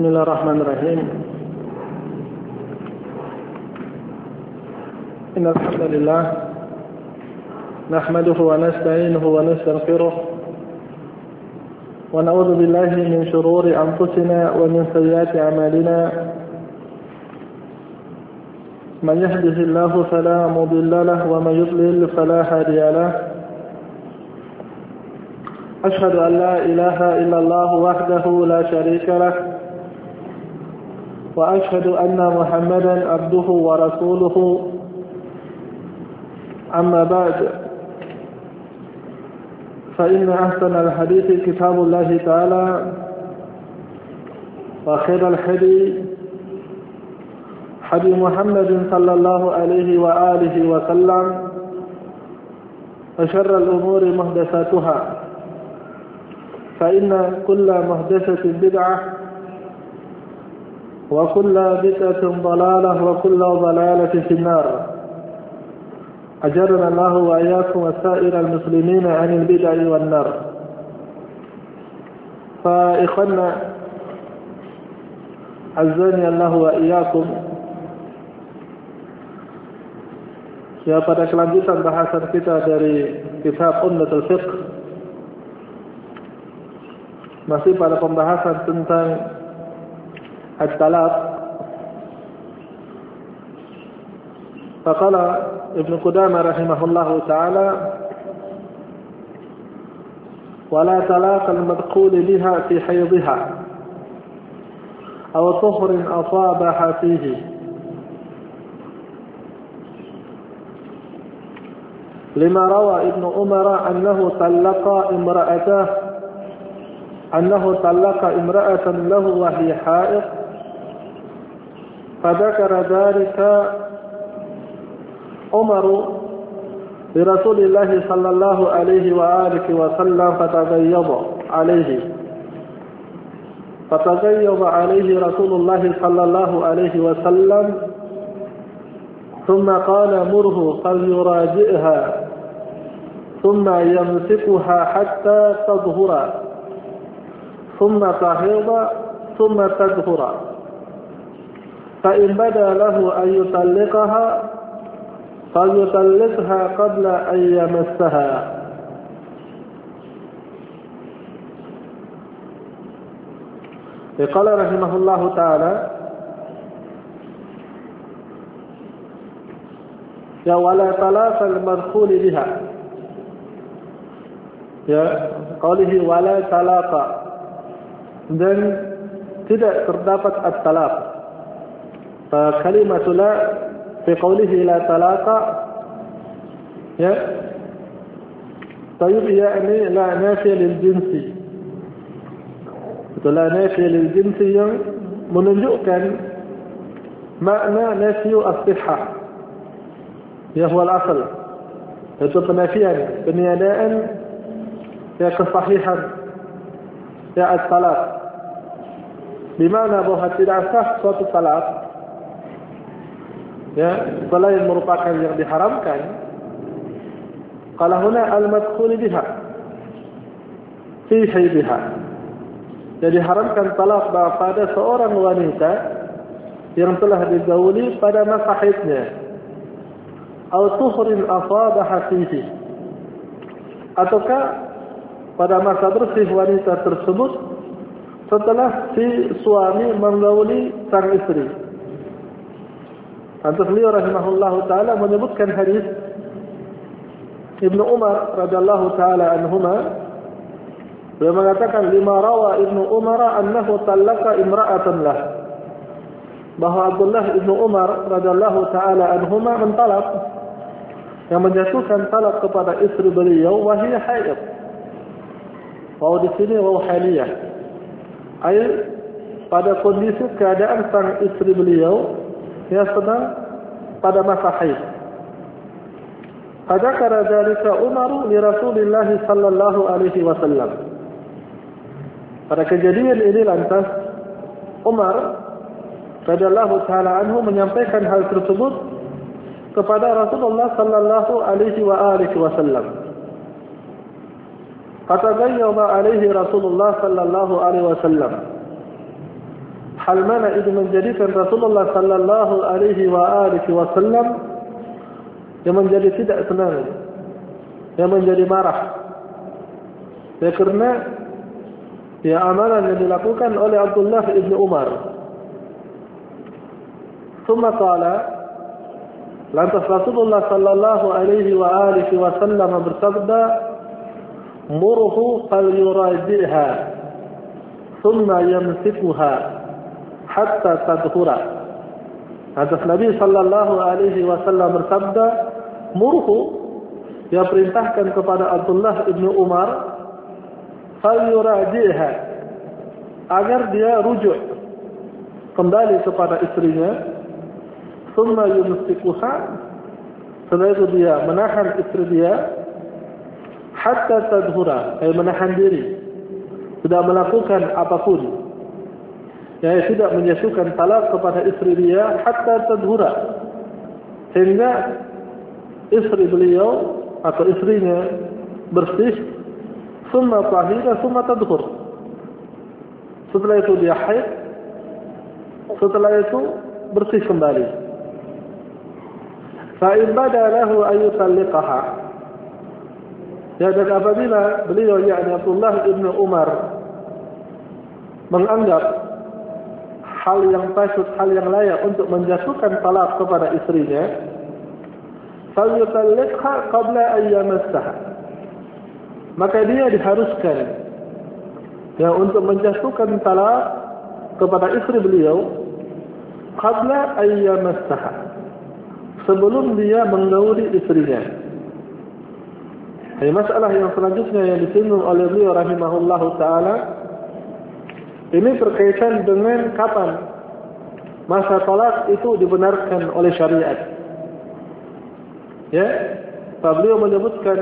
Bismillahirrahmanirrahim. Innal hamdalillah nahmaduhu wa nasta'inuhu wa nastaghfiruh wa na'udzu billahi min shururi anfusina wa min sayyiati a'malina. Man yahdihillahu fala mudilla lahu wa man yudlil fala hadiya lahu. Ashhadu an la ilaha illallah wahdahu la sharika lahu wa ashhadu anna Muhammadan abduhu wa rasuluhu. أما بعد فإن أحسن الحديث كتاب الله تعالى وخير الهدي هدي محمد صلى الله عليه وآله وسلم وشر الأمور محدثاتها فإن كل محدثة بدعة وكل بدعة ضلالة وكل ضلالة في النار. أجرنا الله وإياكم وسائر المسلمين عن البدع والنار. فإخوانا عزني الله وإياكم. Ya, pada kelanjutan bahasan kita dari kitab Umdatul Fiqh, masih pada pembahasan tentang at-talaq. Faqala Ibnu Qudamah rahimahullahu ta'ala, wala talaq al-madkhul biha fi haydha aw tuhrin asabaha fihi, lima rawa Ibnu Umar annahu talaqa imra'atan lahu wa hiya haid, fadhakara dhalika عمر لرسول الله صلى الله عليه وآله وسلم فتغيظ عليه رسول الله صلى الله عليه وسلم ثم قال مره فليراجعها ثم يمسكها حتى تظهر ثم تحيض ثم تظهر فإن بدا له أن يطلقها فليطلقها قبل أن يمسها. قال رحمه الله تعالى ya wala talaq al-madkhul biha, ya qalihi wala talaqa, dan tidak terdapat at-talaq. Kalimat la fi qawlihi la talaqa, ya tayyib, yakni la nafi lil jinsi. Itu la nafi lil jinsi yang menunjukkan makna nafiu as-sihhah, ya huwa al-asl, itu penafian, peniadaan ya kesahihan ya at-talaq, di mana bahwa tidak sah suatu talaq ya selain merupakan yang diharamkan. Qala huna al-madkhul biha fi haydha, jadi diharamkan talak pada seorang wanita yang telah digauli pada masa haidnya, atau tuhrin asabaha fihi, ataukah pada masa bersih wanita tersebut setelah si suami menggauli sang istri. Antas beliau rahimahullahu ta'ala menyebutkan hadis Ibnu Umar radhiyallahu ta'ala anhuma. Beliau mengatakan, lima rawa Ibnu Umar annahu talaqa imra'atan lah, bahwa Abdullah Ibnu Umar radhiyallahu ta'ala anhuma mentalak, yang menjatuhkan talak kepada istri beliau wahiyah haid. Bahwa di sini waw haliyah, ay pada kondisi keadaan sang istri beliau ya sedang pada masa haid. Fadzakara dzalika Umar li Rasulillah sallallahu alaihi wasallam. Pada kejadian ini lantas Umar radhiyallahu taala anhu menyampaikan hal tersebut kepada Rasulullah sallallahu alaihi wasallam. Fataghayyaba alaihi Rasulullah sallallahu alaihi wasallam hal mana itu menjadikan Rasulullah sallallahu alaihi wasallam yang menjadi tidak senang, yang menjadi marah. Ya, karena ya amalan yang dilakukan oleh Abdullah ibn Umar. Thumma qala, lantas Rasulullah sallallahu alaihi wasallam bersabda, murhu falyuraji'ha thumma yamsikuha hatta tadhura. Lantas Nabi sallallahu alaihi wasallam bersabda, murhu, dia perintahkan kepada Abdullah ibn Umar, falyuraji'ha, agar dia rujuk kembali kepada istrinya, thumma yumsikuha, setelah itu dia menahan istri dia, hatta tadhura, menahan diri, tidak melakukan apapun, tidak menjatuhkan talak kepada istri dia, hatta tadhura, sehingga istri beliau atau istrinya bersih, thumma tahira, thumma tadhur, setelah itu dia haid, setelah itu bersih kembali. Fa in bada lahu an yutalliqaha, ya, dan apabila beliau yakni Abdullah ibn Umar menganggap hal yang patut, hal yang layak untuk menjatuhkan talak kepada istrinya, falyutalliqha qabla an yamassaha, maka dia diharuskan ya untuk menjatuhkan talak kepada istri beliau qabla an yamassaha, sebelum dia menggauli istrinya. Masalah yang selanjutnya yang disinggung oleh beliau rahimahullahu ta'ala, ini berkaitan dengan kapan masa talak itu dibenarkan oleh syariat. Ya, beliau menyebutkan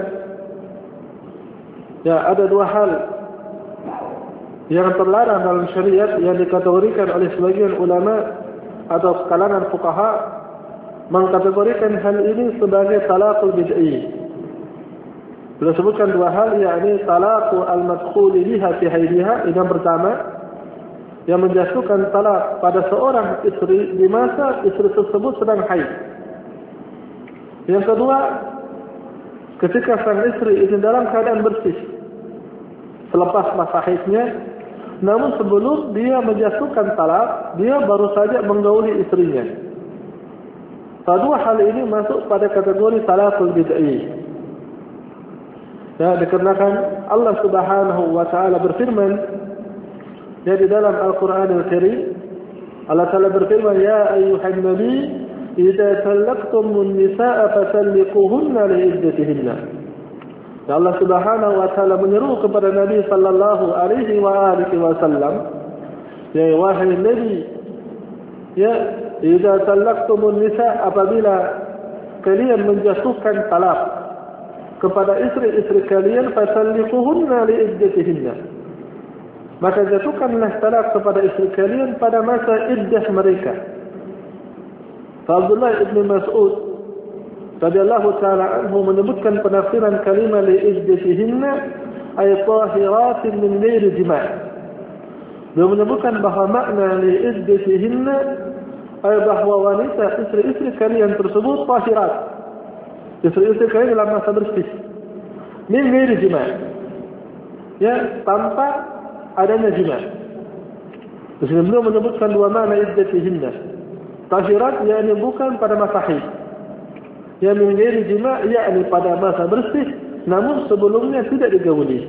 ya ada dua hal yang terlarang dalam syariat yang dikategorikan oleh sebagian ulama atau kalangan fuqaha, mengkategorikan hal ini sebagai talaqul bid'i. Beliau sebutkan dua hal, yakni talaqu al-madkhuli biha fi haidiha, yang pertama, yang menjatuhkan talak pada seorang istri di masa istri tersebut sedang haid. Yang kedua, ketika sang istri itu dalam keadaan bersih selepas masa haidnya, namun sebelum dia menjatuhkan talak, dia baru saja menggauli istrinya. Kedua hal ini masuk pada kategori talaqul bid'i. Ya, dikarenakan Allah Subhanahu wa taala berfirman ya di dalam Al-Qur'an Al-Karim, Allah Taala berfirman, ya ayyuhan nabi idza talaqtumun nisaa fatalliquhunna li'iddatihinna. Ya, Allah Subhanahu wa taala menyeru kepada Nabi sallallahu alaihi wasallam, ya wahai nabi, ya idza talaqtumun nisa, apabila kalian menjatuhkan talak kepada istri-istri kalian, fatalliquhunna liiddatihinna, maka jatuhkanlah talak kepada istri kalian pada masa iddah mereka. Abdullah ibn Mas'ud radhiyallahu ta'ala anhu menyebutkan penafsiran kalimat liiddatihinna ay tahiratin min ghairi jima'. Dia menyebutkan bahawa makna liiddatihinna bahwa wanita istri-istri kalian tersebut tahirat, istri-istri kalian dalam masa bersih, min ghairi jima', ya, tanpa adanya jima'. Di sini beliau menyebutkan dua makna iddatihinna. Tahirat yakni bukan pada masa haid, ya, min ghairi jima' yakni pada masa bersih namun sebelumnya tidak digauli,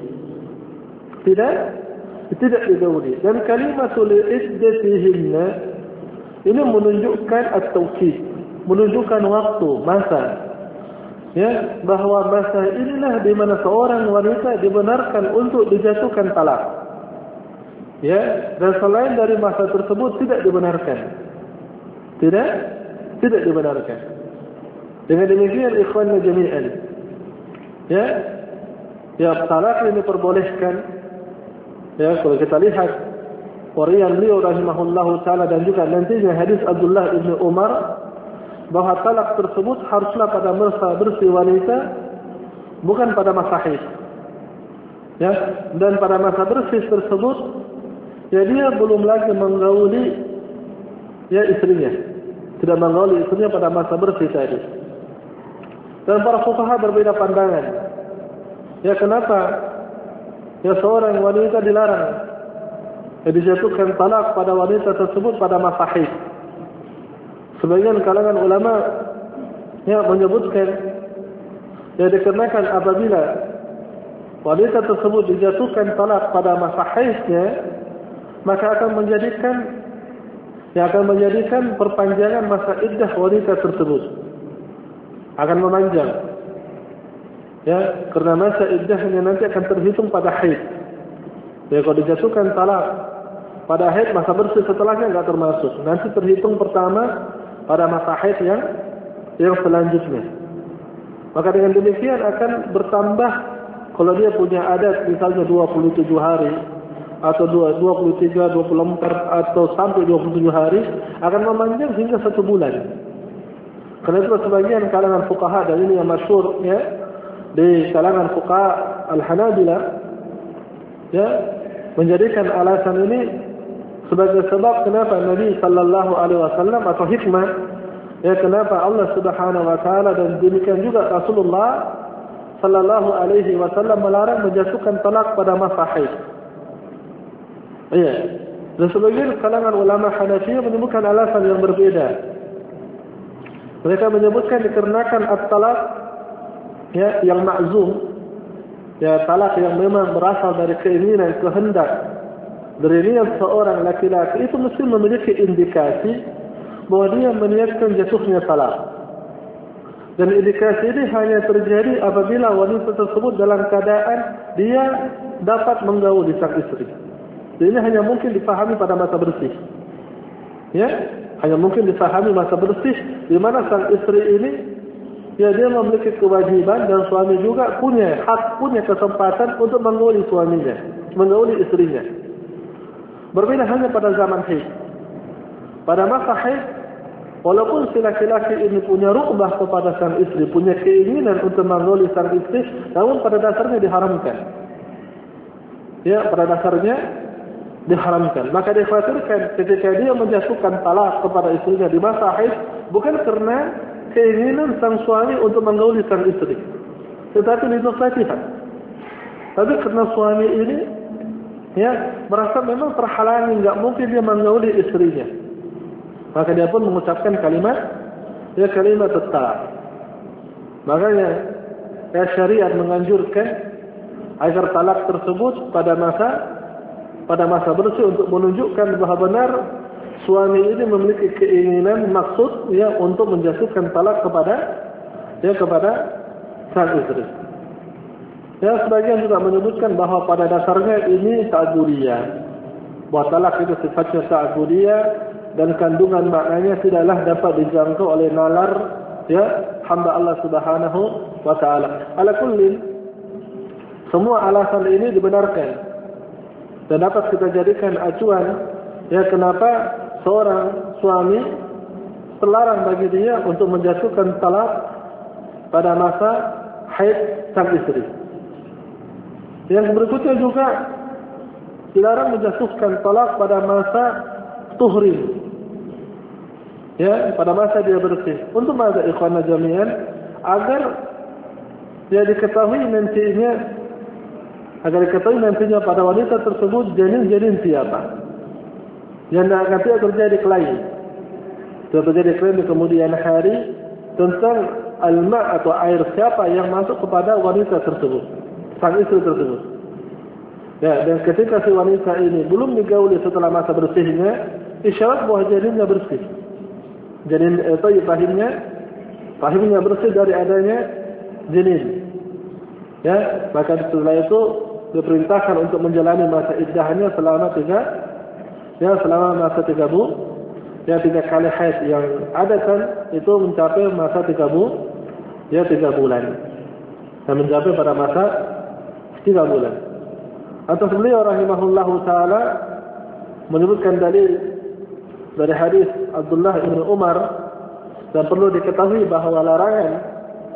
tidak digauli. Dan kalimatul iddatihinna ini menunjukkan at-tawqit, menunjukkan waktu, masa, ya, bahwa masa inilah di mana seorang wanita dibenarkan untuk dijatuhkan talak, ya, dan selain dari masa tersebut tidak dibenarkan, tidak dibenarkan. Dengan demikian ikhwanna jami'an, ya, talak ini diperbolehkan, ya, kalau kita lihat warian beliau rahimahullahu ta'ala dan juga nantinya hadis Abdullah ibn Umar, bahwa talak tersebut haruslah pada masa bersih wanita, bukan pada masa haid. Ya, dan pada masa bersih tersebut, Jadi dia belum lagi menggauli istrinya, tidak menggauli istrinya pada masa bersih tadi. Dan para fuqaha berbeda pandangan. Kenapa? Seorang wanita dilarang dijatuhkan talak pada wanita tersebut pada masa haid. Sebagian kalangan ulama menyebutkan dikarenakan apabila wanita tersebut dijatuhkan talak pada masa haidnya, maka akan menjadikan perpanjangan masa iddah wanita tersebut akan memanjang. Karena masa iddahnya nanti akan terhitung pada haid. Kalau dijatuhkan talak pada haid, masa bersih setelahnya enggak termasuk. Nanti terhitung pertama pada masa haid yang selanjutnya. Maka dengan demikian akan bertambah, kalau dia punya adat misalnya 27 hari atau 23, 24 atau sampai 27 hari, akan memanjang hingga 1 bulan. Karena itu sebagian kalangan fuqaha, dan ini yang masyhur di kalangan fuqaha Al-Hanabilah, menjadikan alasan ini sebagai sebab kenapa Nabi sallallahu alaihi wasallam, atau hikmah kenapa Allah Subhanahu wa taala dan demikian juga Rasulullah sallallahu alaihi wasallam melarang menjatuhkan talak pada masa haid. Dan sebagian kalangan ulama Hanafiyah menemukan alasan yang berbeda. Mereka menyebutkan dikarenakan at-talak yang ma'zum, talak yang memang berasal dari keinginan, kehendak dari niat seorang laki-laki, itu mesti memiliki indikasi bahwa dia meniatkan jatuhnya talak. Dan indikasi ini hanya terjadi apabila wanita tersebut dalam keadaan dia dapat menggauli sang istri. Dan ini hanya mungkin dipahami pada masa bersih. Hanya mungkin dipahami masa bersih, di mana sang istri ini dia memiliki kewajiban, dan suami juga punya hak, punya kesempatan untuk menggauli suaminya, menggauli istrinya. Berbeda hanya pada zaman haid. Pada masa haid, walaupun si laki-laki ini punya rukbah kepada sang istri, punya keinginan untuk menggauli sang istri, namun pada dasarnya diharamkan. Pada dasarnya diharamkan. Maka dikhawatirkan ketika dia menjatuhkan talak kepada istrinya di masa haid, bukan karena keinginan sang suami untuk menggauli sang istri, tetapi linufatiha. Tapi karena suami ini merasa memang terhalangi, enggak mungkin dia menggauli istrinya, maka dia pun mengucapkan kalimat tetap. Makanya syariat menganjurkan agar talak tersebut pada masa bersih, untuk menunjukkan bahawa benar suami ini memiliki keinginan, maksud untuk menjatuhkan talak kepada sang istri. Sebagian juga menyebutkan bahawa pada dasarnya ini ta'budiyah, bahwa talak itu sifatnya ta'budiyah, dan kandungan maknanya tidaklah dapat dijangkau oleh nalar hamba Allah Subhanahu wa taala. Ala kullin, semua alasan ini dibenarkan dan dapat kita jadikan acuan kenapa seorang suami terlarang bagi dia untuk menjatuhkan talak pada masa haid sang istri. Yang berikutnya juga dilarang menjatuhkan talak pada masa tuhrim, pada masa dia bersih. Untuk masa ikhwana jami'an, agar dia diketahui nantinya pada wanita tersebut janin siapa, yang nanti terjadi klaim. Terjadi klaim di kemudian hari tentang alma atau air siapa yang masuk kepada wanita tersebut, sang istri tersebut. Dan ketika si wanita ini belum digauli setelah masa bersihnya, isyarat bahwa janinnya bersih. Janin itu rahimnya bersih dari adanya janin. Maka setelah itu diperintahkan untuk menjalani masa iddahnya selama 3 kali haid, yang adatan itu mencapai masa 3 bulan. Dan mencapai pada masa 3 bulan. Atas beliau rahimahullahu ta'ala menyebutkan dalil dari hadis Abdullah bin Umar, dan perlu diketahui bahawa larangan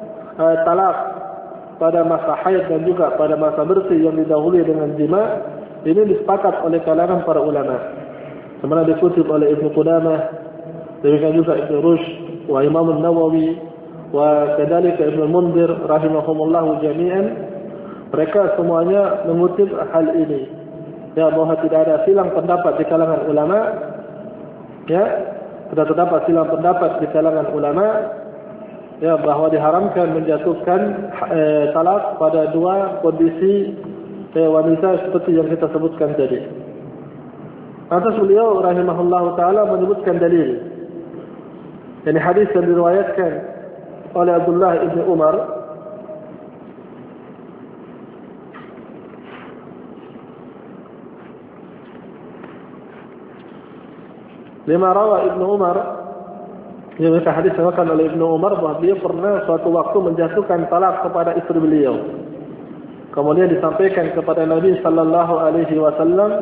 talak pada masa haid dan juga pada masa bersih yang didahului dengan jima ini disepakat oleh kalangan para ulama. Sebenarnya dikutip oleh Ibnu Qudamah, demikian juga Ibnu Rushd, wa Imam An-Nawawi, wa kadzalika Ibnu Munzir rahimahumullah jami'an. Mereka semuanya mengutip hal ini, ya, bahwa tidak ada silang pendapat di kalangan ulama, ya, tidak terdapat silang pendapat di kalangan ulama, ya, bahwa diharamkan menjatuhkan talak pada dua kondisi wanita seperti yang kita sebutkan tadi. Atas beliau rahimahullah taala menyebutkan dalil. Ini hadis yang diriwayatkan oleh Abdullah ibn Umar lima rawa Ibnu Umar, yang hadis disebutkan oleh Ibnu Umar bahwa beliau pernah suatu waktu menjatuhkan talak kepada istri beliau. Kemudian disampaikan kepada Nabi sallallahu alaihi wasallam,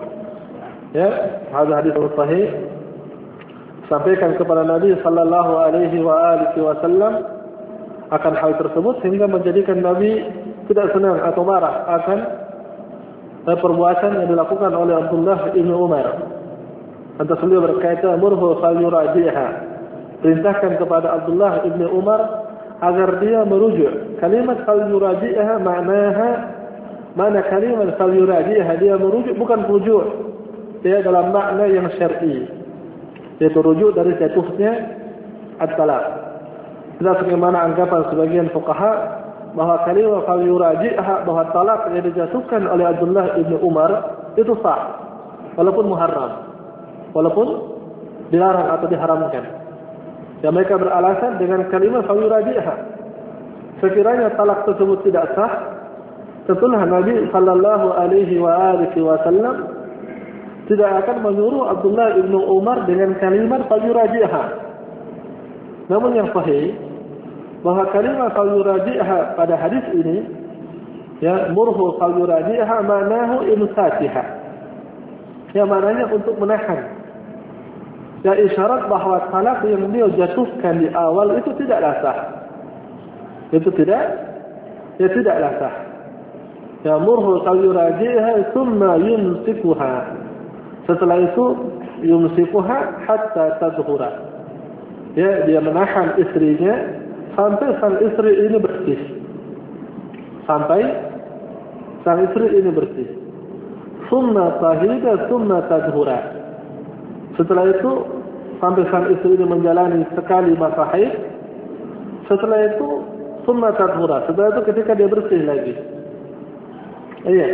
ya, hadis sahih, sampaikan kepada Nabi sallallahu alaihi wasallam akan hal tersebut, sehingga menjadikan Nabi tidak senang atau marah akan perbuatan yang dilakukan oleh Abdullah ibn Umar. Lantas beliau berkata, murhu falyuraji'ha, perintahkan kepada Abdullah ibn Umar agar dia merujuk. Kalimat falyuraji'ha mana kalimat falyuraji'ha, dia merujuk bukan rujuk, dia dalam makna yang syar'i, yaitu rujuk dari jatuhnya at-talaq. Tidak sebagaimana anggapan sebagian fuqaha bahwa kalimat falyuraji'ha, bahwa talak yang dijatuhkan oleh Abdullah ibn Umar itu sah walaupun muharram, walaupun dilarang atau diharamkan. Ya, mereka beralasan dengan kalimat falyuraji'ha. Sekiranya talak tersebut tidak sah, tentulah Nabi sallallahu alaihi wasallam tidak akan menyuruh Abdullah ibn Umar dengan kalimat falyuraji'ha. Namun yang sahih bahwa kalimat falyuraji'ha pada hadis ini, ya, murhu falyuraji'ha manahu imsakiha, ya, maknanya untuk menahan. Ya, isyarat bahwa talak yang beliau jatuhkan di awal itu tidaklah sah. Itu tidaklah sah. Ya, murhu falyuraji'ha thumma yumsikuha. Setelah itu yumsikuha hatta tadhura. Ya, dia menahan istrinya sampai sang istri ini bersih. Sampai sang istri ini bersih. Thumma tahida thumma tadhura. Setelah itu sampai sang istri ini menjalani sekali masa haid. Setelah itu thumma tadhura. Setelah itu ketika dia bersih lagi. Iya.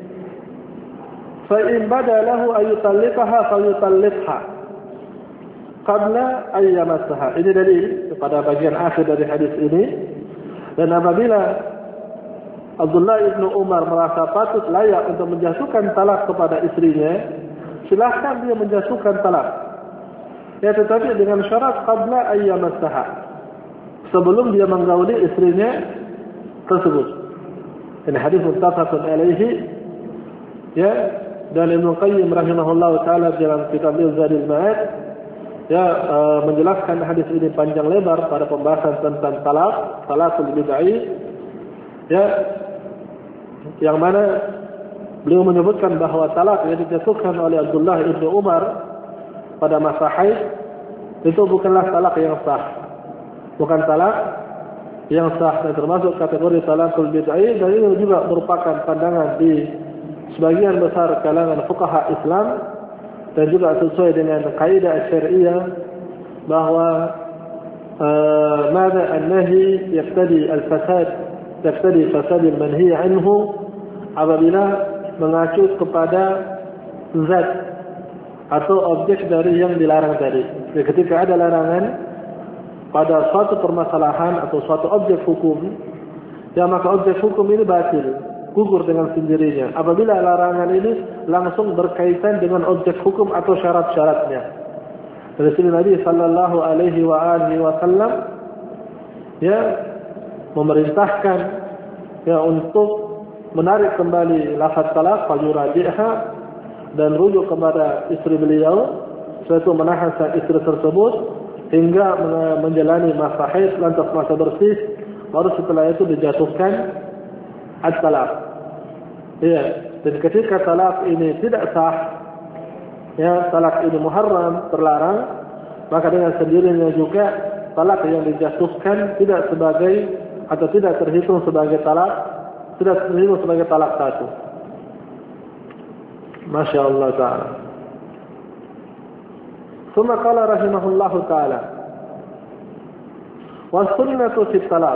Fa in bada lahu ayutalliqaha fayutalliqha qabla ayyamassaha. Ini dalil pada bagian akhir dari hadis ini. Dan apabila Abdullah ibn Umar merasa patut layak untuk menjatuhkan talak kepada istrinya, silahkan dia menjatuhkan talak. Ya, tetapi dengan syarat qabla ayyamassaha, sebelum dia menggauli istrinya tersebut. Ini hadis muttafaqun alaihi, ya, dan Ibnu Qayyim rahimahullahu taala dalam kitab Zadul Ma'ad, ya, menjelaskan hadis ini panjang lebar pada pembahasan tentang talakul bid'ah, ya, yang mana beliau menyebutkan bahwa talak yang dijatuhkan oleh Abdullah ibn Umar pada masa haid itu bukanlah talak yang sah. Bukan talak yang sah, dan termasuk kategori talakul bid'ah, dan ini juga merupakan pandangan di sebagian besar kalangan fuqaha Islam, dan juga sesuai dengan kaidah syariah bahwa mada an-nahi yaqtadi al-fasad, yaqtadi fasad al-manhi anhu, apabila mengacu kepada zat atau objek dari yang dilarang tadi. Jadi ketika ada larangan pada suatu permasalahan atau suatu objek hukum, ya, maka objek hukum ini batil, gugur dengan sendirinya apabila larangan ini langsung berkaitan dengan objek hukum atau syarat-syaratnya. Dari sini Nabi sallallahu alaihi wasallam, ya, memerintahkan, ya, untuk menarik kembali lafaz talak falyuraji'ha dan rujuk kepada istri beliau, yaitu menahan sang istri tersebut hingga menjalani masa haid, lantas masa bersih, baru setelah itu dijatuhkan at-talak. Ya, Dan ketika talak ini tidak sah, ya, talak ini muharram, terlarang, maka dengan sendirinya juga talak yang dijatuhkan tidak sebagai atau tidak terhitung sebagai talak, tidak terhitung sebagai talak satu. Masya Allah Ta'ala. Thumma qala rahimahullahu ta'ala, wa sunnatu fit talaq.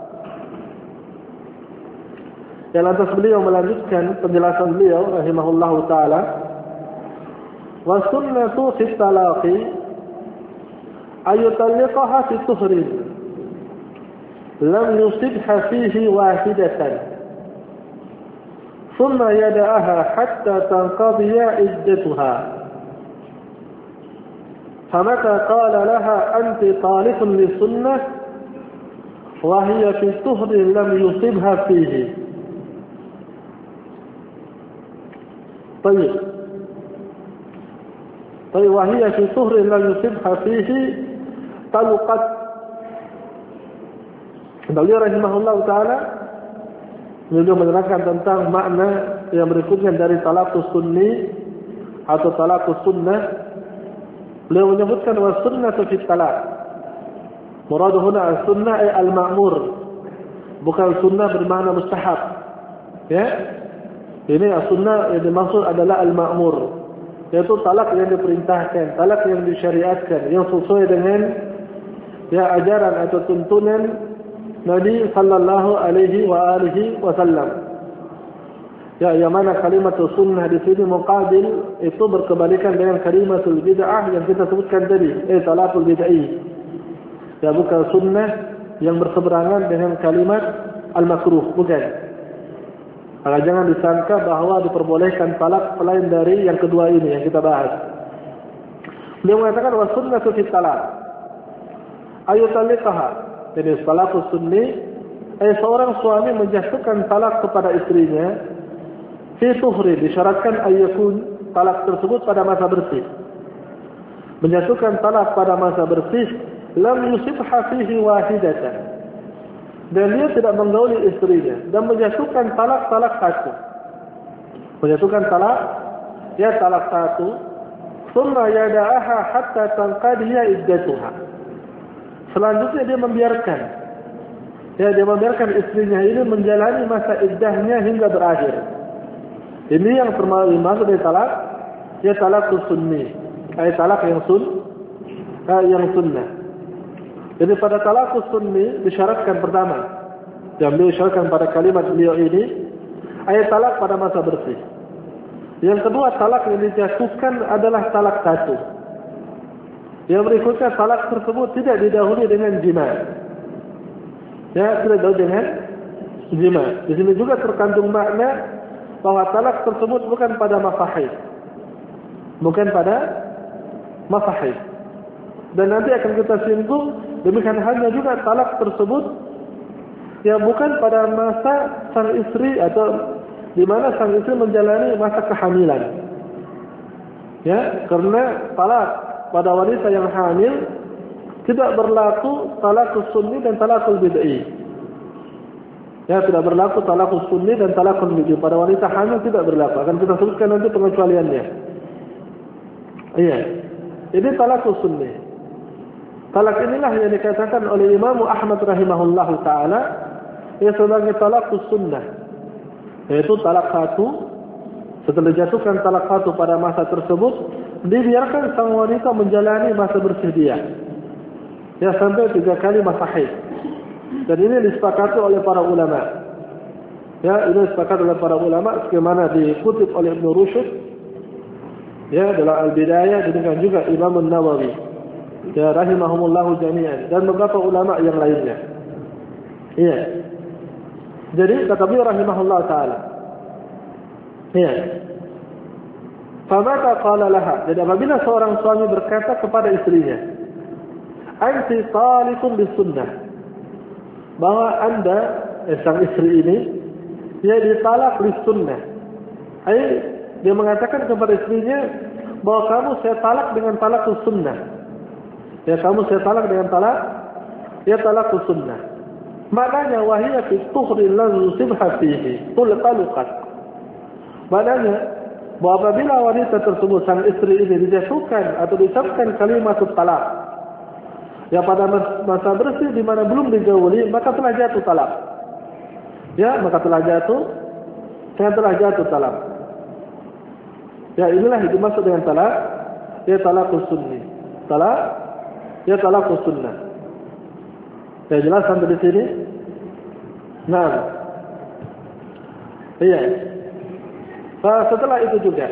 Yang lantas beliau melanjutkan penjelasan beliau rahimahullahu ta'ala, wa sunnatu fit talaqi ayutalliqaha fi tuhrin lam yusibha fihi wahidatan thumma yada'aha hatta tanqadiya iddatuha. فمتى قال لها أنت طالق للسنة وهي في طهر لم يصبها فيه. طيب وهي في طهر لم يصبها فيه طلقت. Beliau rahimahullah ta'ala beliau menerangkan tentang makna yang berikutnya dari talaqus sunni atau talaqus sunnah. Beliau menyebutkan wa sunnatu fit talaq. Muradu huna as-sunnah ay al-ma'mur. Bukan sunnah bermakna mustahab. Ya. Ini as-sunnah yang dimaksud adalah al-ma'mur. Yaitu talak yang diperintahkan, talak yang disyariatkan, yang sesuai dengan ya ajaran atau tuntunan Nabi sallallahu alaihi wa alihi wasallam. Ya, yang mana kalimatul sunnah di sini muqabil itu berkebalikan dengan kalimatul bid'ah yang kita sebutkan tadi, talaqul bid'ah. Ya, bukan sunnah yang berseberangan dengan kalimat al-makruh, bukan. Maka jangan disangka bahwa diperbolehkan talak selain dari yang kedua ini yang kita bahas. Beliau mengatakan wa sunnatu fit talaq ayutalliqaha. Jadi talaqus sunni seorang suami menjatuhkan talak kepada istrinya fi tuhri, disyaratkan ayakun talak tersebut pada masa bersih. Menjatuhkan talak pada masa bersih lam yusibha fihi wahidatan, dan dia tidak menggauli istrinya dan menjatuhkan talak satu. Menjatuhkan talak satu. Thumma yada'aha hatta tanqadiya iddatuha. Selanjutnya dia membiarkan istrinya ini menjalani masa iddahnya hingga berakhir. Ini yang termasuk dari talak, ya talaqus sunni, talak yang sunnah. Jadi pada talaqus sunni disyaratkan pertama, yang beliau syaratkan pada kalimat beliau ini, talak pada masa bersih. Yang kedua, talak yang dijatuhkan adalah talak satu. Yang berikutnya, talak tersebut tidak didahului dengan jima. Ya, tidak didahului dengan jima. Di sini juga terkandung makna bahwa talak tersebut bukan pada masa haid. Dan nanti akan kita singgung, demikian halnya juga talak tersebut ya bukan pada masa sang istri atau di mana sang istri menjalani masa kehamilan. Ya, karena talak pada wanita yang hamil tidak berlaku talaqus sunni dan talaqul bid'i. Ya, tidak berlaku talaqus sunni dan talaqul bid'i. Pada wanita hamil tidak berlaku. Akan kita sebutkan nanti pengecualiannya. Iya. Ini talaqus sunni. Talak inilah yang dikatakan oleh Imam Ahmad rahimahullahu taala sebagai talaqus sunnah. Yaitu talak satu. Setelah dijatuhkan talak satu pada masa tersebut, dibiarkan sang wanita menjalani masa bersih dia. Ya, sampai 3 kali masa haid. Dan ini disepakati oleh para ulama. Ya, ini disepakati oleh para ulama sebagaimana dikutip oleh Ibnu Rushd ya dalam Al-Bidayah, demikian juga Imam An-Nawawi ya rahimahumullahu jami'an, dan beberapa ulama yang lainnya. Iya. Jadi kata beliau rahimahullah taala. Iya. Famata qala laha. Jadi apabila seorang suami berkata kepada istrinya, "Anti taliqun bis-sunnah." Bahwa Anda, sang istri ini, dia ditalak lis-sunnah. Dia mengatakan kepada istrinya bahwa kamu saya talak dengan talaqus sunnah. Ya, kamu saya talak dengan talaqus sunnah. Maknanya wahiyya fi tuhri la yusibha fihi talaqat. Maknanya, bahwa apabila wanita tersebut, sang istri ini dijatuhkan atau diucapkan kalimat talak, ya pada masa bersih di mana belum digauli, maka telah jatuh talak. Ya, maka telah jatuh talak. Ya, inilah yang dimaksud dengan talak. Ya, talaqus sunni. Talaqus sunnah. Ya, jelas sampai di sini? Nah. Iya. Setelah itu juga.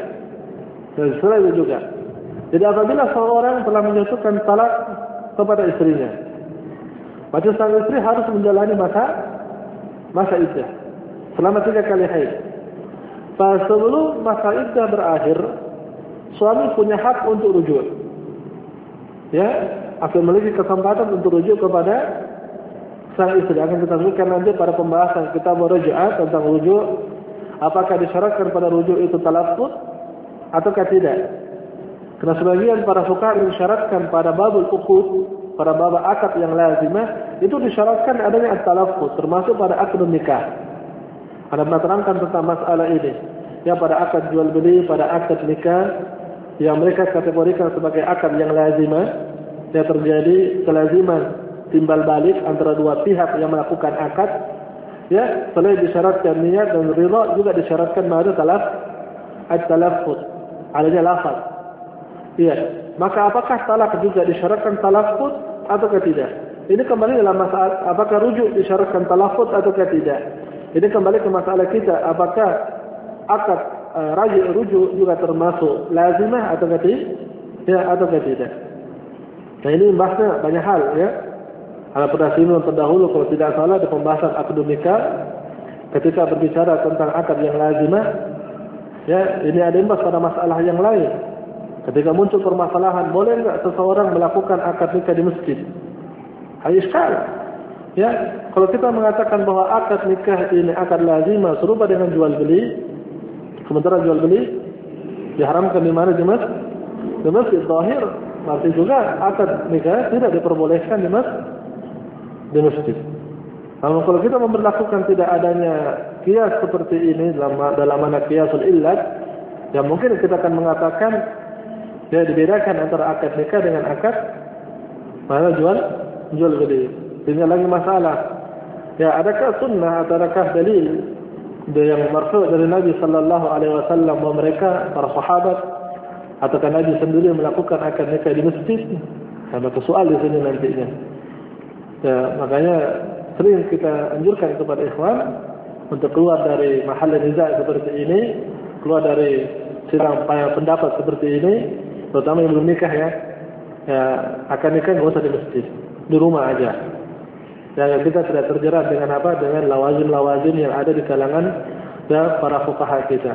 Jadi apabila seorang telah menjatuhkan talak kepada istrinya, maka sang istri harus menjalani masa iddah selama 3 kali haid. Sebelum masa iddah berakhir, suami punya hak untuk rujuk. Ya, akan memiliki kesempatan untuk rujuk kepada sang istri. Akan kita sebutkan nanti pada pembahasan kita merajaah tentang rujuk. Apakah disyaratkan pada rujuk itu talaffuz ataukah tidak? Karena sebagian para fuqaha disyaratkan pada babul uqud, pada bab akad yang lazimah, itu disyaratkan adanya at-talaffuz, termasuk pada akad nikah. Ada menerangkan tentang masalah ini. Ya, pada akad jual beli, pada akad nikah yang mereka kategorikan sebagai akad yang lazimah, yang terjadi kelaziman timbal balik antara dua pihak yang melakukan akad. Ya, selain disyaratkan niat dan ridha, juga disyaratkan ada at-talaffuz, adanya lafaz. Iya, maka apakah talak juga disyaratkan talaffuz ataukah tidak? Ini kembali dalam masalah apakah rujuk disyaratkan talaffuz ataukah tidak. Ini kembali ke masalah kita, apakah akad rujuk juga termasuk lazimah ataukah tidak. Nah, ini bahasnya banyak hal, ya. Ada pada sini terdahulu kalau tidak salah di pembahasan akad nikah, ketika berbicara tentang akad yang lazimah, ya, ini ada imbas pada masalah yang lain. Ketika muncul permasalahan, boleh enggak seseorang melakukan akad nikah di masjid? Iskal. Ya, kalau kita mengatakan bahwa akad nikah ini akad lazimah serupa dengan jual beli, sementara jual beli diharamkan di mana? Di masjid zahir, berarti juga akad nikah tidak diperbolehkan di masjid. Namun kalau kita memperlakukan tidak adanya kias seperti ini dalam mana kiasul illat, ya mungkin kita akan mengatakan ya dibedakan antara akad nikah dengan akad mana jual beli. Tinggal lagi masalah, ya adakah sunnah, adakah dalil yang marfu' dari Nabi sallallahu alaihi wasallam bahwa mereka para sahabat ataukah Nabi sendiri melakukan akad nikah di masjid? Ada soal di sini nantinya. Ya, makanya sering kita anjurkan kepada ikhwan untuk keluar dari mahal niza seperti ini, keluar dari sidang pendapat seperti ini, terutama yang belum nikah, ya akan nikah nggak usah di masjid, di rumah aja. Ya, kita tidak terjerat dengan dengan lawazim yang ada di kalangan ya para fuqaha kita.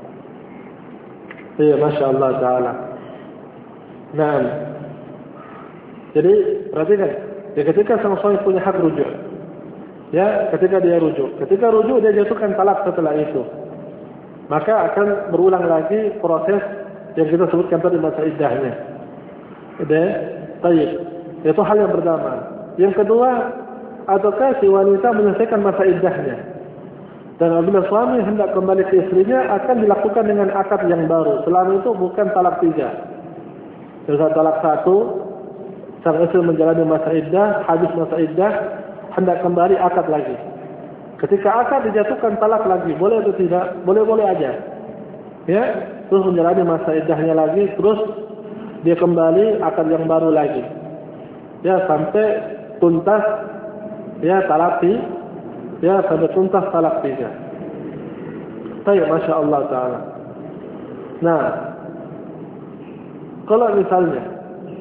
Iya, masya Allah taala. Nah, jadi perhatikan. Ya, ketika sang suami punya hak rujuk, ya ketika dia rujuk dia jatuhkan talak setelah itu, maka akan berulang lagi proses yang kita sebutkan tadi masa iddahnya. Baik, itu hal yang pertama. Yang kedua, ataukah si wanita menyelesaikan masa iddahnya, dan apabila suami hendak kembali ke istrinya akan dilakukan dengan akad yang baru. Selama itu bukan talak 3. Jadi talak 1. Sang istri menjalani masa iddah, habis masa iddah, hendak kembali akad lagi. Ketika akad dijatuhkan talak lagi, boleh atau tidak? Boleh-boleh aja. Ya, terus menjalani masa iddahnya lagi, terus dia kembali akad yang baru lagi. Ya, sampai tuntas ya talak 3. Baik, masya Allah taala. Nah, kalau misalnya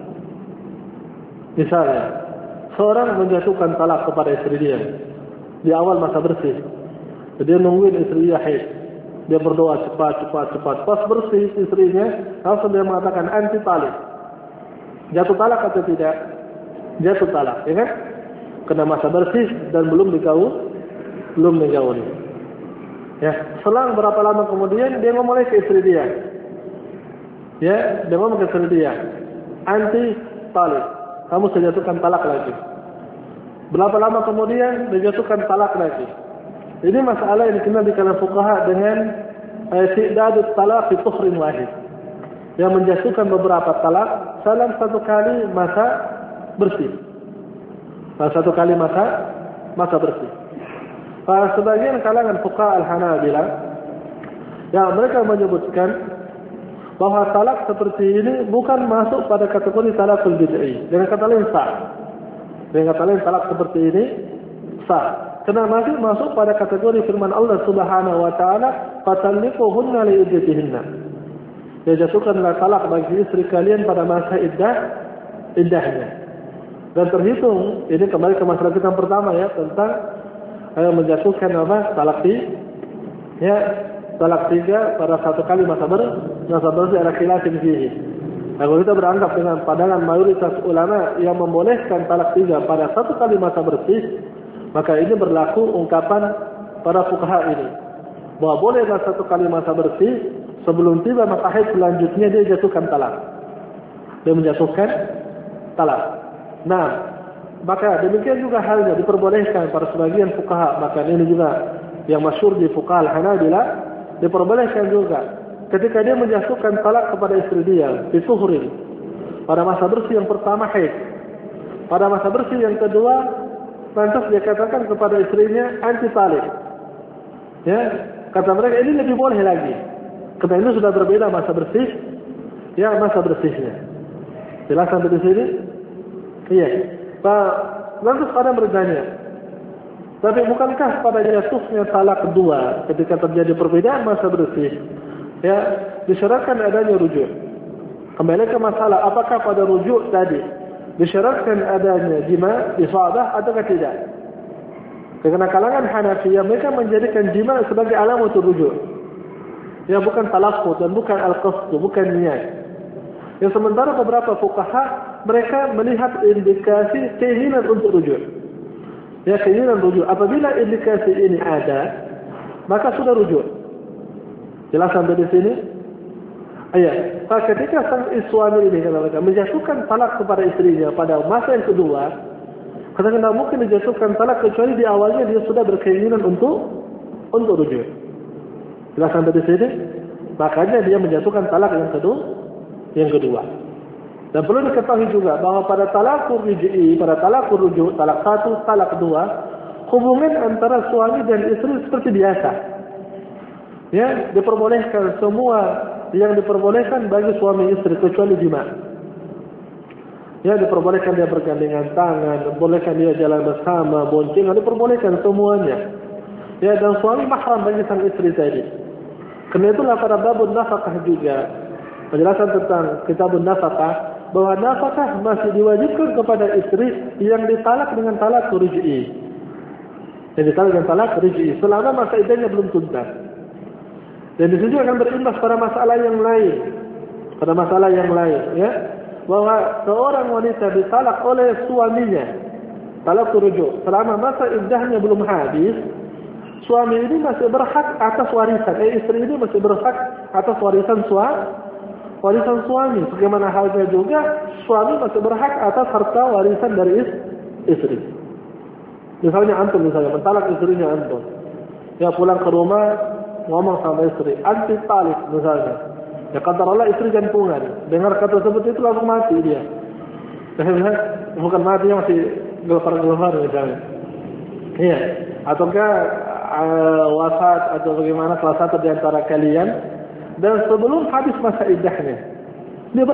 seorang menjatuhkan talak kepada istri dia di awal masa bersih, dia nungguin istri dia haid, dia berdoa cepat. Pas bersih istrinya, langsung dia mengatakan anti talak. Jatuh talak atau tidak? Jatuh talak, ya kan? Kena masa bersih dan belum digauli. Ya, selang berapa lama kemudian dia ngomong ke istri dia. Ya, dia ngomong ke istri dia, anti talak. Kamu sudah jatuhkan talak lagi. Berapa lama kemudian dijatuhkan talak lagi. Ini masalah yang dikenal di kalangan fuqaha dengan i'tidadut talaq fi tuhrin wahid. Yang menjatuhkan beberapa talak dalam satu kali masa bersih. Dalam satu kali masa bersih. Sebagian kalangan fuqaha al-Hanabilah yang mereka menyebutkan bahwa talak seperti ini bukan masuk pada kategori talakul bid'i. Dengan kata lain sah. Dengan kata lain talak seperti ini sah. Karena masih masuk pada kategori firman Allah Subhanahu wa taala, "Fatalliquhunna li iddatihinna." Ya, jatuhkanlah talak bagi istri kalian pada masa iddahnya. Dan terhitung ini kembali ke masalah kita yang pertama ya, tentang menjatuhkan talak talak 3 pada satu kali masa bersih ada khilafin fihi. Kalau kita beranggap dengan pandangan mayoritas ulama yang membolehkan talak 3 pada satu kali masa bersih, maka ini berlaku ungkapan para fuqaha ini bahwa bolehlah satu kali masa bersih sebelum tiba masa haid selanjutnya dia jatuhkan talak. Dia menjatuhkan talak. Nah, maka demikian juga halnya diperbolehkan para sebagian fuqaha, maka ini juga yang masyhur di fuqaha al-Hanabilah, diperbolehkan juga ketika dia menjatuhkan talak kepada istri dia fi suhrin, pada masa bersih yang pertama haid, pada masa bersih yang kedua lantas dia katakan kepada istrinya anti talik. Ya, kata mereka ini lebih boleh lagi karena ini sudah berbeda masa bersih masa bersihnya. Jelas sampai di sini? Iya. Lantas ada bertanya, tapi bukankah pada jatuhnya talak kedua ketika terjadi perbedaan masa bersih, ya disyaratkan adanya rujuk? Kembali ke masalah, apakah pada rujuk tadi disyaratkan adanya jima, ifadah atau tidak? Karena kalangan Hanafiyah mereka menjadikan jima sebagai alamat rujuk. Ya, bukan talaqqut dan bukan al-qasd, bukan niat. Yang sementara beberapa fuqaha mereka melihat indikasi keinginan untuk rujuk. Ya, keinginan rujuk. Apabila indikasi ini ada, maka sudah rujuk. Jelas sampai di sini? Ayat. Ketika sang suami ini menjatuhkan talak kepada istrinya pada masa yang kedua, karena tidak mungkin dijatuhkan talak kecuali di awalnya dia sudah berkeinginan untuk rujuk. Jelas sampai di sini? Makanya dia menjatuhkan talak yang kedua. Dan perlu diketahui juga bahwa pada talakur ruj'i, pada talakur rujuk, talak 1, talak 2, hubungan antara suami dan istri seperti biasa. Ya, diperbolehkan semua yang diperbolehkan bagi suami istri kecuali jima. Ya, diperbolehkan dia bergandengan tangan, diperbolehkan dia jalan bersama, boncengan, diperbolehkan semuanya. Ya, dan suami mahram bagi sang istri tadi. Karena itulah pada babun nafkah juga penjelasan tentang kitabun nafkah, bahwa nafkah masih diwajibkan kepada istri yang ditalak dengan talak ruj'i. Yang ditalak dengan talak ruj'i selama masa iddahnya belum tuntas. Dan di sini akan berimbas pada masalah yang lain. Pada masalah yang lain, ya. Bahwa seorang wanita ditalak oleh suaminya, talak rujuk, selama masa iddahnya belum habis, suami ini masih berhak atas warisan. Istri ini masih berhak atas warisan suami. Bagaimana halnya juga suami masih berhak atas harta warisan dari istri. Misalnya antum mentalak istrinya antum. Ya, pulang ke rumah ngomong sama istri, anti talik misalnya. Ya, kata Allah istri jantungan. Dengar kata seperti itu langsung mati dia. Bukan mati, masih gelepar-gelepar misalnya. Iya. Ataukah wafat atau bagaimana salah satu di antara kalian, dan sebelum habis masa iddahnya dia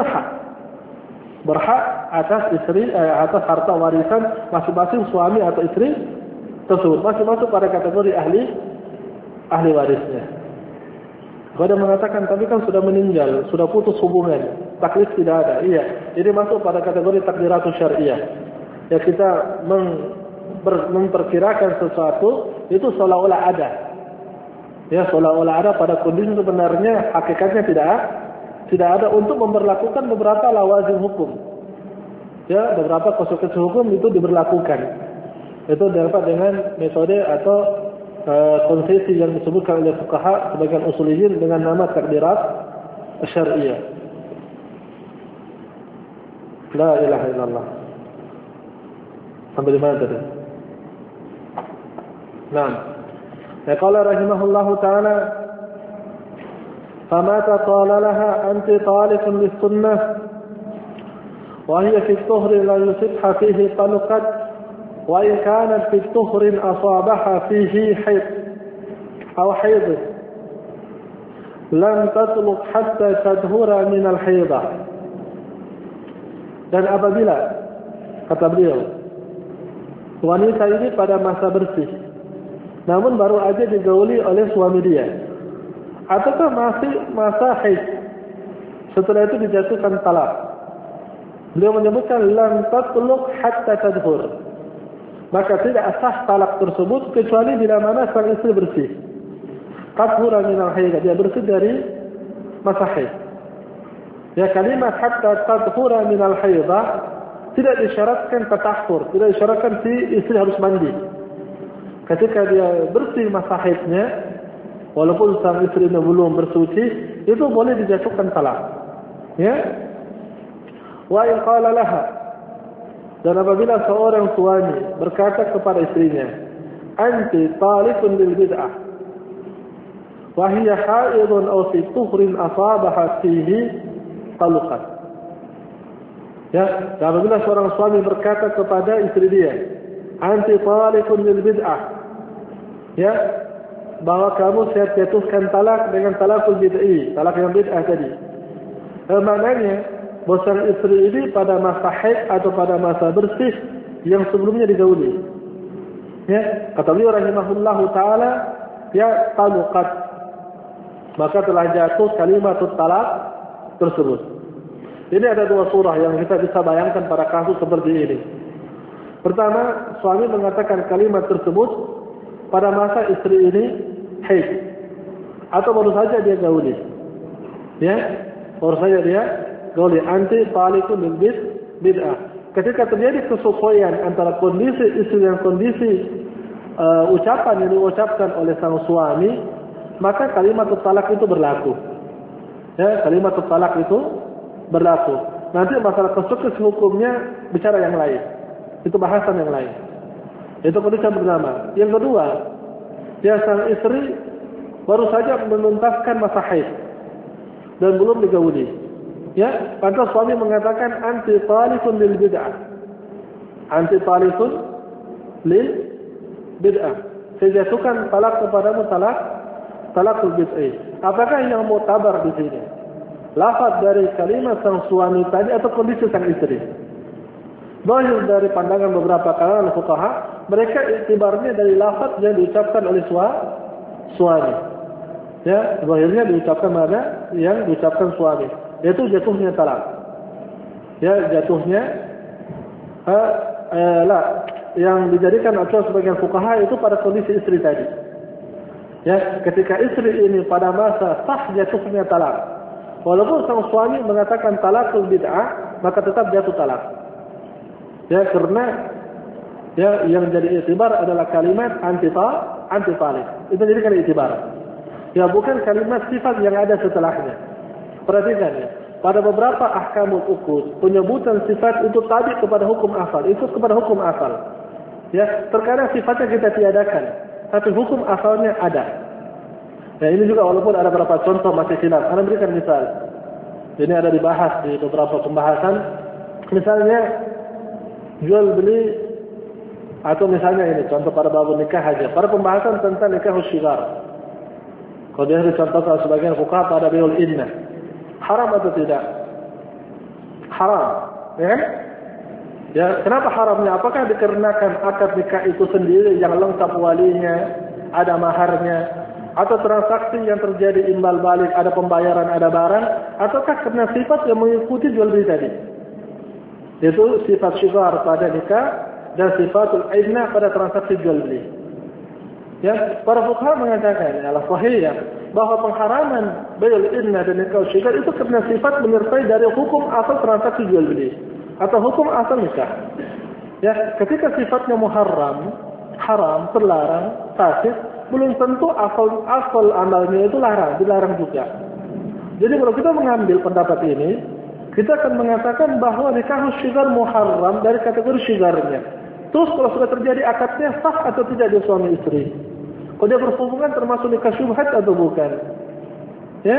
berhak atas istri, atas harta warisan masing-masing suami atau istri tersebut, masih masuk pada kategori ahli warisnya. Ada mengatakan tapi kan sudah meninggal, sudah putus hubungan, taklif tidak ada. Iya, jadi masuk pada kategori takdiratus syariah. Ya, kita memperkirakan sesuatu itu seolah-olah ada. Ya, seolah-olah ada pada kondisi sebenarnya hakikatnya tidak ada, untuk memberlakukan beberapa lawazim hukum. Ya, beberapa konsekuensi hukum itu diberlakukan. Itu dapat dengan metode atau konsesi yang disebutkan oleh fuqaha sebagian usuliyin dengan nama takdirat syariah. La ilaha illallah. Sampai di mana tadi? Nah, qala rahimahullahu taala famata qala laha anti talikun lis-sunnah wa hiya fi tuhrin la yusibha fihi talqat wa in kanat fi tuhrin asabaha fihi haid aw haid lam tatluq hatta tadhura min al-haidah. Dan apabila, kata beliau, wanita ini pada masa bersih, namun baru aja digauli oleh suami dia, ataukah masih masa haid, setelah itu dijatuhkan talak, beliau menyebutkan lam tatluq hatta tadhur, maka tidak sah talak tersebut kecuali bila mana sang istri bersih. Tadhura minal haid, dia bersih dari masa haid. Ya, kalimat hatta tadhura minal haidah tidak disyaratkan tatahhur, tidak disyaratkan si istri harus mandi. Ketika dia bersih masa haidnya, walaupun sang istri belum bersuci, itu boleh dijatuhkan talak. Ya. Wa in qala laha, dan apabila seorang suami berkata kepada istrinya, anti talikun lil bid'ah wa hiya haidun aw fi tuhrin asabaha fihi taluqat. Ya, apabila seorang suami berkata kepada istri dia, anti talikun lil bid'ah, ya, bahwa kamu saya jatuhkan talak dengan talakul bid'i, talak yang bid'ah tadi. Maknanya, bahwa sang istri ini pada masa haid atau pada masa bersih yang sebelumnya digauli. Ya, kata beliau rahimahullahu taala, ya taluqat, maka telah jatuh kalimat talak tersebut. Ini ada dua surah yang kita bisa bayangkan pada kasus seperti ini. Pertama, suami mengatakan kalimat tersebut pada masa istri ini haid, atau baru saja dia gauli. Ya, baru saja dia gauli, anti talikun lil bid'ah. Ketika terjadi kesesuaian antara kondisi istri dan kondisi ucapan yang diucapkan oleh sang suami, maka kalimat talak itu berlaku. Ya, kalimat talak itu berlaku. Nanti masalah konstruksi hukumnya bicara yang lain. Itu bahasan yang lain. Itu kondisi yang pertama. Yang kedua, ya sang istri baru saja menuntaskan masa haid dan belum digauli. Ya, maka suami mengatakan anti talikun lil bid'ah. Anti talikun lil bid'ah. Saya jatuhkan talak kepadamu talakul bid'ah. Apakah yang mu'tabar di sini? Lafaz dari kalimat sang suami tadi atau kondisi sang istri? Zahir dari pandangan beberapa kalangan fuqaha, mereka iktibarnya dari lafaz yang diucapkan oleh suami. Ya, zahirnya diucapkan mana? Yang diucapkan suami, yaitu jatuhnya talak. Ya, jatuhnya yang dijadikan acuan sebagian fuqaha itu pada kondisi istri tadi. Ya, ketika istri ini pada masa sah jatuhnya talak, walaupun sang suami mengatakan talakul bid'ah, maka tetap jatuh talak. Ya, karena ya yang jadi iktibar adalah kalimat anti talik. Itu jadikan iktibar. Ya, bukan kalimat sifat yang ada setelahnya. Perhatikan ya, pada beberapa ahkamul uqud, penyebutan sifat itu tabi kepada hukum asal, itu kepada hukum asal. Ya, terkadang sifatnya kita tiadakan, tapi hukum asalnya ada. Ya, ini juga walaupun ada beberapa contoh masih khilaf. Saya berikan misal. Ini ada dibahas di beberapa pembahasan. Misalnya jual beli, atau misalnya ini contoh pada bab nikah saja. Pada pembahasan tentang nikah syigar. Kalau dia dicontohkan sebagian fuqaha pada biul inna, haram atau tidak? Haram, ya kan? Ya, kenapa haramnya? Apakah dikarenakan akad nikah itu sendiri yang lengkap walinya, ada maharnya, atau transaksi yang terjadi imbal balik, ada pembayaran, ada barang, ataukah karena sifat yang mengikuti jual beli tadi? Itu sifat syigar pada nikah dan sifatul inna pada transaksi jual beli. Ya, para fuqaha mengatakan al-sahih ya, bahwa pengharaman bayul inna dan nikah syigar itu karena sifat menyertai dari hukum asal transaksi jual beli atau hukum asal nikah. Ya, ketika sifatnya muharram, haram, terlarang, fasid, belum tentu asal amalnya itu dilarang juga. Jadi kalau kita mengambil pendapat ini, kita akan mengatakan bahwa nikah syigar muharram dari kategori syigarnya. Terus kalau sudah terjadi akadnya sah atau tidak dia suami istri? Kalau dia berhubungan termasuk nikah syubhat atau bukan? Ya,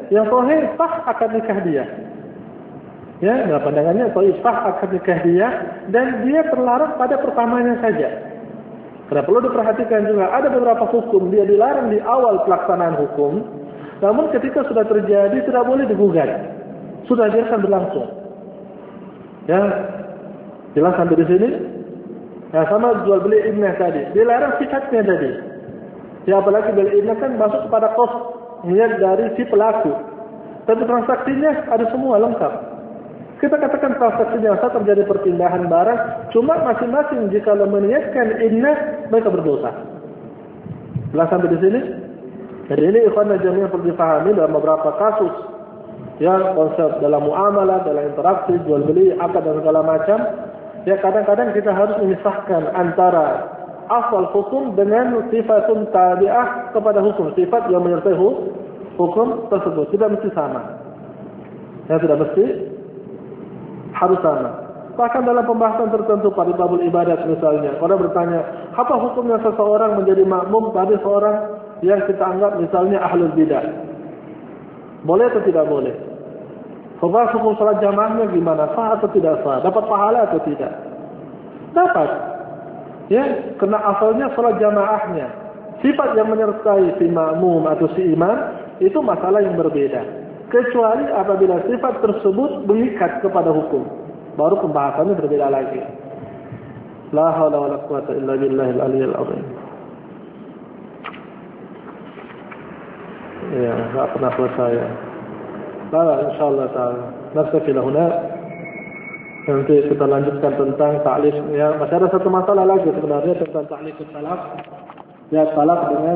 yang sahih sah akad nikah dia. Ya, nah pandangannya sahih sah akad nikah dia dan dia terlarang pada pertamanya saja. Karena perlu diperhatikan juga ada beberapa hukum dia dilarang di awal pelaksanaan hukum, namun ketika sudah terjadi tidak boleh digugat. Sudah biarkan berlangsung. Ya, jelas sampai di sini. Nah, sama jual beli ibnah tadi, dilarang sifatnya tadi. Ya, apalagi beli ibnah kan masuk kepada kos niat dari si pelaku. Tapi transaksinya ada semua lengkap. Kita katakan transaksinya saat terjadi perpindahan barang, cuma masing-masing jika meniatkan ibnah mereka berdosa. Jelas sampai di sini. Jadi ini ikhwan jami'ah perlu dipahami dalam beberapa kasus. Ya, konsep dalam muamalah, dalam interaksi, jual beli, akad dan segala macam. Ya, kadang-kadang kita harus memisahkan antara asal hukum dengan sifatun tabi'ah kepada hukum. Sifat yang menyertai hukum tersebut. Tidak mesti sama. Ya, tidak mesti harus sama. Bahkan dalam pembahasan tertentu pada babul ibadat misalnya, orang bertanya, apa hukumnya seseorang menjadi makmum pada seorang yang kita anggap misalnya ahlul bidah? Boleh atau tidak boleh? Coba hukum salat jamaahnya gimana? Sah atau tidak sah? Dapat pahala atau tidak? Dapat. Ya, kena asalnya salat jamaahnya. Sifat yang menyertai si makmum atau si imam itu masalah yang berbeda. Kecuali apabila sifat tersebut mengikat kepada hukum, baru pembahasannya berbeda lagi. La haula wala quwwata illa billahil aliyyil azim. Ya, enggak pernah selesai ya. Baiklah, insyaallah taala. Naktafi huna. Nanti kita lanjutkan tentang ta'liq ya. Masih ada satu masalah lagi sebenarnya tentang ta'liq talaq. Ya, talaq dengan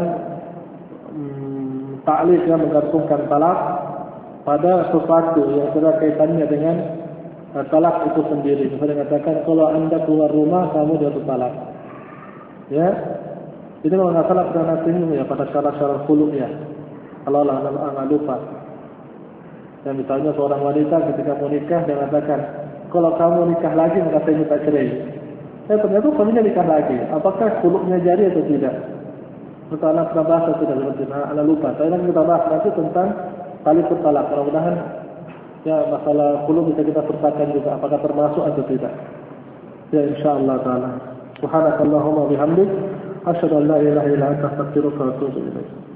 ta'liq yang menggantungkan talaq pada sesuatu yang ada kaitannya dengan talak itu sendiri. Misalnya katakan kalau anda keluar rumah kamu jatuh talak. Ya, ini kalau nggak salah pernah singgung ya pada syarat-syarat khulu ya. Kalau Allah nggak lupa. Dan misalnya seorang wanita ketika mau nikah dia mengatakan kalau kamu nikah lagi maka saya minta cerai. Ternyata suaminya nikah lagi. Apakah khulunya jadi atau tidak? Kita pernah bahas atau tidak seperti itu. Lupa. Saya kita bahas nanti tentang kali talak. Mudah-mudahan ya masalah khulu bisa kita sertakan juga apakah termasuk atau tidak. Ya insyaallah taala. Subhanakallahumma bihamdik asyhadu an la ilaha illa anta astaghfiruka wa atubu ilaik.